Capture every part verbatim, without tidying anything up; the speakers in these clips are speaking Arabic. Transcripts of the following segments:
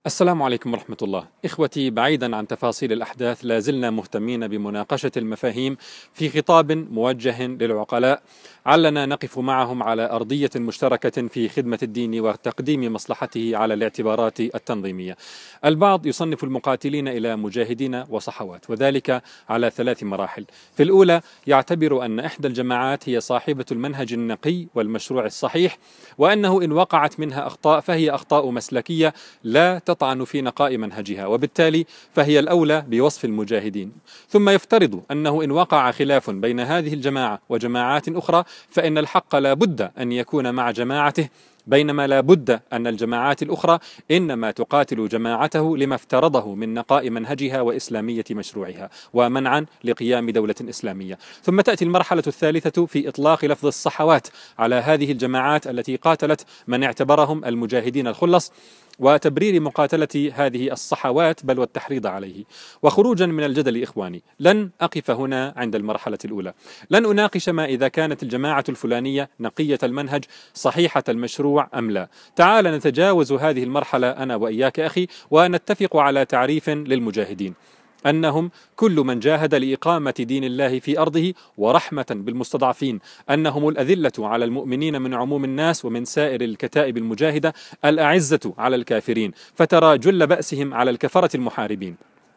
السلام عليكم ورحمة الله. إخوتي، بعيدا عن تفاصيل الأحداث لا زلنا مهتمين بمناقشة المفاهيم في خطاب موجه للعقلاء، علنا نقف معهم على أرضية مشتركة في خدمة الدين وتقديم مصلحته على الاعتبارات التنظيمية. البعض يصنف المقاتلين إلى مجاهدين وصحوات، وذلك على ثلاث مراحل. في الأولى يعتبر أن إحدى الجماعات هي صاحبة المنهج النقي والمشروع الصحيح، وأنه إن وقعت منها أخطاء فهي أخطاء مسلكية لا تطعن في نقاء منهجها، وبالتالي فهي الأولى بوصف المجاهدين. ثم يفترض أنه إن وقع خلاف بين هذه الجماعة وجماعات أخرى فإن الحق لا بد أن يكون مع جماعته، بينما لا بد أن الجماعات الأخرى إنما تقاتل جماعته لما افترضه من نقاء منهجها وإسلامية مشروعها ومنعا لقيام دولة إسلامية. ثم تأتي المرحلة الثالثة في إطلاق لفظ الصحوات على هذه الجماعات التي قاتلت من اعتبرهم المجاهدين الخلص، وتبرير مقاتلة هذه الصحوات بل والتحريض عليه. وخروجا من الجدل إخواني، لن أقف هنا عند المرحلة الأولى، لن أناقش ما إذا كانت الجماعة الفلانية نقية المنهج صحيحة المشروع أم لا. تعال نتجاوز هذه المرحلة أنا وإياك أخي، ونتفق على تعريف للمجاهدين: أنهم كل من جاهد لإقامة دين الله في أرضه ورحمة بالمستضعفين، أنهم الأذلة على المؤمنين من عموم الناس ومن سائر الكتائب المجاهدة الأعزة على الكافرين، فترى جل بأسهم على الكفرة المحاربين.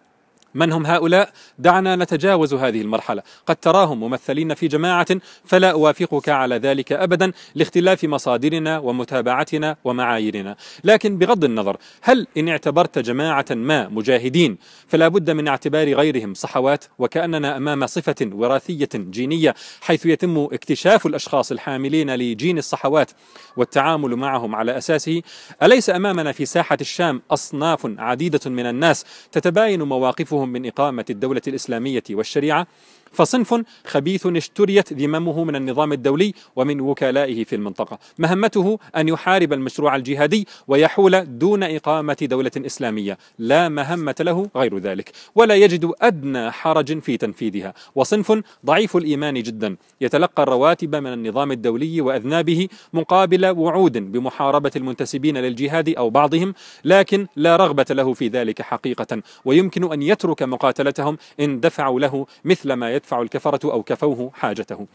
من هم هؤلاء؟ دعنا نتجاوز هذه المرحلة. قد تراهم ممثلين في جماعة، فلا أوافقك على ذلك أبدا لاختلاف مصادرنا ومتابعتنا ومعاييرنا، لكن بغض النظر، هل إن اعتبرت جماعة ما مجاهدين فلا بد من اعتبار غيرهم صحوات؟ وكأننا أمام صفة وراثية جينية، حيث يتم اكتشاف الأشخاص الحاملين لجين الصحوات والتعامل معهم على أساسه. أليس أمامنا في ساحة الشام أصناف عديدة من الناس تتباين مواقفهم من إقامة الدولة الإسلامية والشريعة؟ فصنف خبيث اشتريت ذممه من النظام الدولي ومن وكلائه في المنطقة، مهمته أن يحارب المشروع الجهادي ويحول دون إقامة دولة إسلامية، لا مهمة له غير ذلك، ولا يجد أدنى حرج في تنفيذها. وصنف ضعيف الإيمان جدا، يتلقى الرواتب من النظام الدولي وأذنابه مقابل وعود بمحاربة المنتسبين للجهاد أو بعضهم، لكن لا رغبة له في ذلك حقيقة، ويمكن أن يترك مقاتلتهم إن دفعوا له مثل ما يدفع الكفرة أو كفوه حاجته.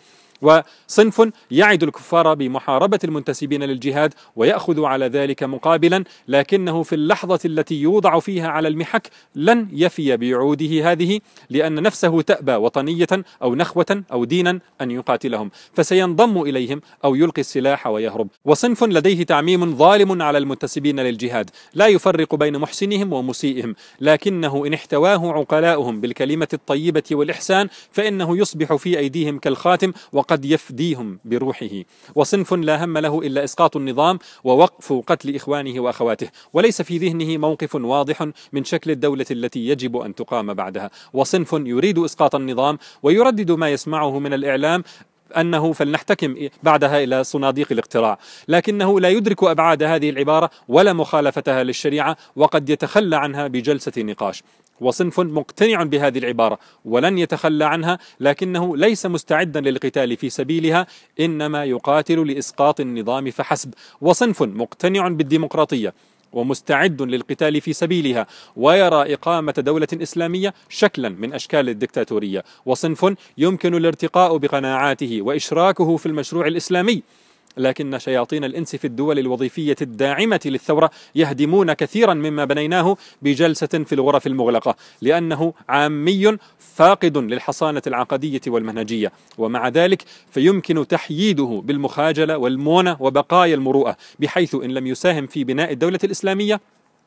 وصنف يعد الكفار بمحاربة المنتسبين للجهاد ويأخذ على ذلك مقابلا، لكنه في اللحظة التي يوضع فيها على المحك لن يفي بوعوده هذه، لأن نفسه تأبى وطنية أو نخوة أو دينا أن يقاتلهم، فسينضم إليهم أو يلقي السلاح ويهرب. وصنف لديه تعميم ظالم على المنتسبين للجهاد، لا يفرق بين محسنهم ومسيئهم، لكنه إن احتواه عقلاؤهم بالكلمة الطيبة والإحسان فإنه يصبح في أيديهم كالخاتم وقد يفديهم بروحه. وصنف لا هم له إلا إسقاط النظام ووقف قتل إخوانه وأخواته، وليس في ذهنه موقف واضح من شكل الدولة التي يجب أن تقام بعدها. وصنف يريد إسقاط النظام ويردد ما يسمعه من الإعلام أنه فلنحتكم بعدها إلى صناديق الاقتراع، لكنه لا يدرك أبعاد هذه العبارة ولا مخالفتها للشريعة، وقد يتخلى عنها بجلسة نقاش. وصنف مقتنع بهذه العبارة ولن يتخلى عنها، لكنه ليس مستعدا للقتال في سبيلها، إنما يقاتل لإسقاط النظام فحسب. وصنف مقتنع بالديمقراطية ومستعد للقتال في سبيلها، ويرى إقامة دولة إسلامية شكلا من أشكال الدكتاتورية. وصنف يمكن الارتقاء بقناعاته وإشراكه في المشروع الإسلامي، لكن شياطين الإنس في الدول الوظيفية الداعمة للثورة يهدمون كثيرا مما بنيناه بجلسة في الغرف المغلقة، لأنه عامي فاقد للحصانة العقدية والمنهجية، ومع ذلك فيمكن تحييده بالمخاجلة والمونة وبقايا المروءة، بحيث إن لم يساهم في بناء الدولة الإسلامية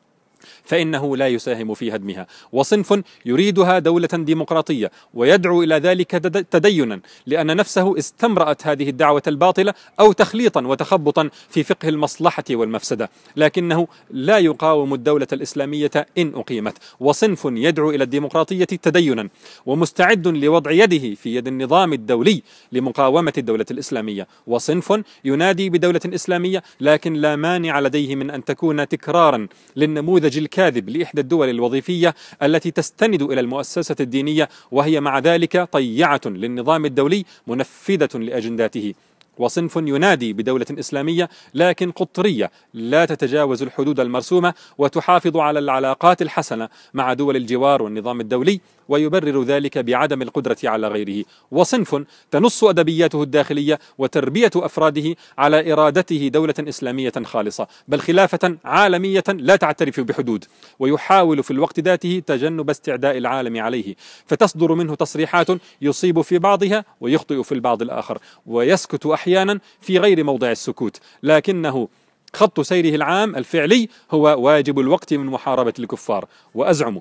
فإنه لا يساهم في هدمها. وصنف يريدها دولة ديمقراطية ويدعو إلى ذلك تدينا، لأن نفسه استمرأت هذه الدعوة الباطلة أو تخليطا وتخبطا في فقه المصلحة والمفسدة، لكنه لا يقاوم الدولة الإسلامية إن أقيمت. وصنف يدعو إلى الديمقراطية تدينا ومستعد لوضع يده في يد النظام الدولي لمقاومة الدولة الإسلامية. وصنف ينادي بدولة إسلامية، لكن لا مانع لديه من أن تكون تكرارا للنموذج الكاذب لإحدى الدول الوظيفية التي تستند إلى المؤسسة الدينية، وهي مع ذلك طيعة للنظام الدولي منفذة لأجنداته. وصنف ينادي بدولة إسلامية لكن قطرية لا تتجاوز الحدود المرسومة وتحافظ على العلاقات الحسنة مع دول الجوار والنظام الدولي، ويبرر ذلك بعدم القدرة على غيره. وصنف تنص أدبياته الداخلية وتربية أفراده على إرادته دولة إسلامية خالصة، بل خلافة عالمية لا تعترف بحدود، ويحاول في الوقت ذاته تجنب استعداء العالم عليه، فتصدر منه تصريحات يصيب في بعضها ويخطئ في البعض الآخر، ويسكت أحيانا في غير موضع السكوت، لكنه خط سيره العام الفعلي هو واجب الوقت من محاربة الكفار. وأزعم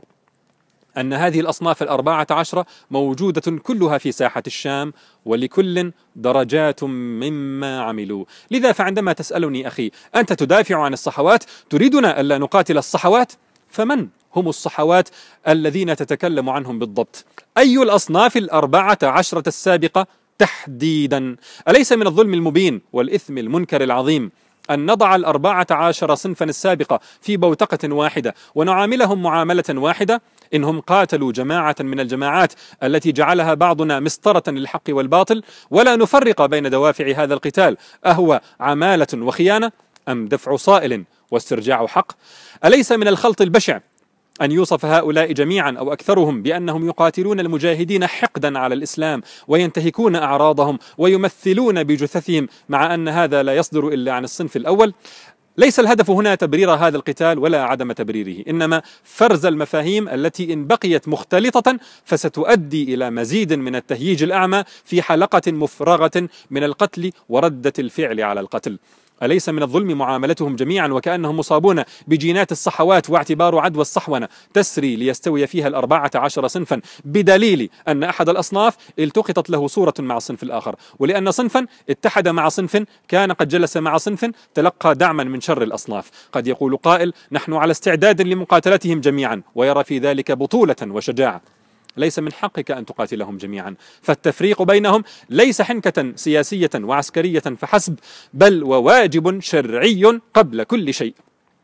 أن هذه الأصناف الأربعة عشرة موجودة كلها في ساحة الشام، ولكل درجات مما عملوا. لذا فعندما تسألني أخي أنت تدافع عن الصحوات، تريدنا ألا نقاتل الصحوات؟ فمن هم الصحوات الذين تتكلم عنهم بالضبط؟ أي الأصناف الأربعة عشرة السابقة تحديدا؟ أليس من الظلم المبين والإثم المنكر العظيم أن نضع الأربعة عشر صنفا السابقة في بوتقة واحدة ونعاملهم معاملة واحدة؟ إنهم قاتلوا جماعة من الجماعات التي جعلها بعضنا مسطرة للحق والباطل، ولا نفرق بين دوافع هذا القتال، أهو عمالة وخيانة أم دفع صائل واسترجاع حق؟ أليس من الخلط البشع أن يوصف هؤلاء جميعا أو أكثرهم بأنهم يقاتلون المجاهدين حقدا على الإسلام وينتهكون أعراضهم ويمثلون بجثثهم، مع أن هذا لا يصدر إلا عن الصنف الأول؟ ليس الهدف هنا تبرير هذا القتال ولا عدم تبريره، إنما فرز المفاهيم التي إن بقيت مختلطة فستؤدي إلى مزيد من التهييج الأعمى في حلقة مفرغة من القتل وردة الفعل على القتل. أليس من الظلم معاملتهم جميعا وكأنهم مصابون بجينات الصحوات، واعتبار عدوى الصحونة تسري ليستوي فيها الأربعة عشر صنفا، بدليل أن أحد الأصناف التقطت له صورة مع الصنف الآخر، ولأن صنفا اتحد مع صنف كان قد جلس مع صنف تلقى دعما من شر الأصناف. قد يقول قائل نحن على استعداد لمقاتلتهم جميعا، ويرى في ذلك بطولة وشجاعة. ليس من حقك أن تقاتلهم جميعا، فالتفريق بينهم ليس حنكة سياسية وعسكرية فحسب، بل وواجب شرعي قبل كل شيء.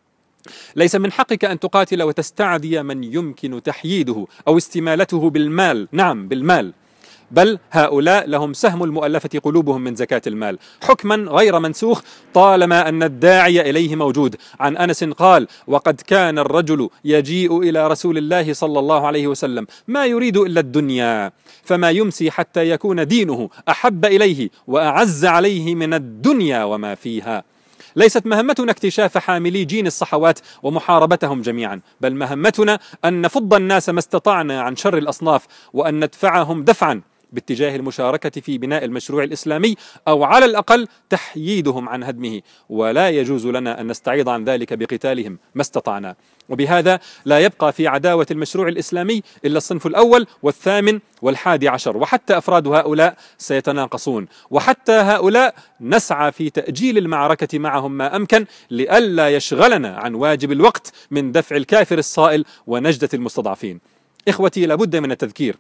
ليس من حقك أن تقاتل وتستعدي من يمكن تحييده أو استمالته بالمال، نعم بالمال، بل هؤلاء لهم سهم المؤلفة قلوبهم من زكاة المال، حكما غير منسوخ طالما أن الداعي إليه موجود. عن أنس قال: وقد كان الرجل يجيء إلى رسول الله صلى الله عليه وسلم ما يريد إلا الدنيا، فما يمسي حتى يكون دينه أحب إليه وأعز عليه من الدنيا وما فيها. ليست مهمتنا اكتشاف حاملي جين الصحوات ومحاربتهم جميعا، بل مهمتنا أن نفض الناس ما استطعنا عن شر الأصناف، وأن ندفعهم دفعا باتجاه المشاركة في بناء المشروع الإسلامي، أو على الأقل تحييدهم عن هدمه، ولا يجوز لنا أن نستعيض عن ذلك بقتالهم ما استطعنا. وبهذا لا يبقى في عداوة المشروع الإسلامي إلا الصنف الأول والثامن والحادي عشر، وحتى أفراد هؤلاء سيتناقصون، وحتى هؤلاء نسعى في تأجيل المعركة معهم ما أمكن لئلا يشغلنا عن واجب الوقت من دفع الكافر الصائل ونجدة المستضعفين. إخوتي، لابد من التذكير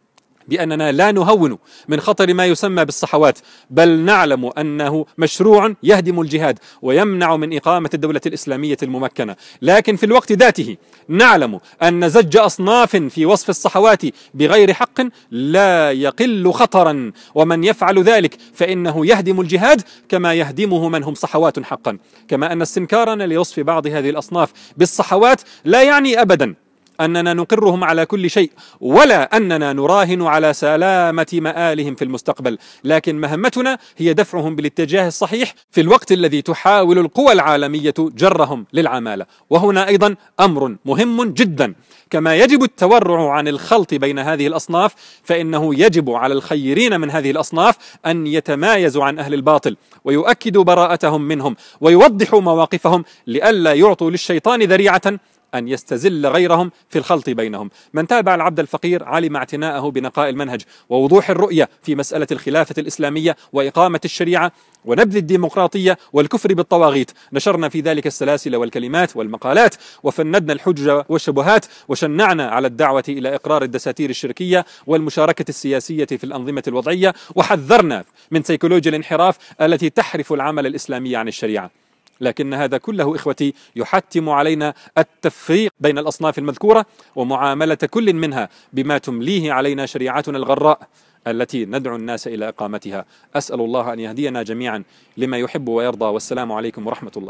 بأننا لا نهون من خطر ما يسمى بالصحوات، بل نعلم أنه مشروع يهدم الجهاد ويمنع من إقامة الدولة الإسلامية الممكنة، لكن في الوقت ذاته نعلم أن زج أصناف في وصف الصحوات بغير حق لا يقل خطرا، ومن يفعل ذلك فإنه يهدم الجهاد كما يهدمه من هم صحوات حقا. كما أن استنكارنا لوصف بعض هذه الأصناف بالصحوات لا يعني أبدا أننا نقرهم على كل شيء، ولا أننا نراهن على سلامة مآلهم في المستقبل، لكن مهمتنا هي دفعهم بالاتجاه الصحيح في الوقت الذي تحاول القوى العالمية جرهم للعمالة. وهنا أيضا أمر مهم جدا، كما يجب التورع عن الخلط بين هذه الأصناف، فإنه يجب على الخيرين من هذه الأصناف أن يتمايزوا عن أهل الباطل ويؤكدوا براءتهم منهم ويوضحوا مواقفهم، لئلا يعطوا للشيطان ذريعة أن يستزل غيرهم في الخلط بينهم. من تابع العبد الفقير علم اعتناءه بنقاء المنهج ووضوح الرؤية في مسألة الخلافة الإسلامية وإقامة الشريعة ونبذ الديمقراطية والكفر بالطواغيت. نشرنا في ذلك السلاسل والكلمات والمقالات، وفندنا الحجج والشبهات، وشنعنا على الدعوة إلى إقرار الدساتير الشركية والمشاركة السياسية في الأنظمة الوضعية، وحذرنا من سيكولوجيا الانحراف التي تحرف العمل الإسلامي عن الشريعة. لكن هذا كله إخوتي يحتم علينا التفريق بين الأصناف المذكورة ومعاملة كل منها بما تمليه علينا شريعتنا الغراء التي ندعو الناس إلى إقامتها. أسأل الله أن يهدينا جميعا لما يحب ويرضى، والسلام عليكم ورحمة الله.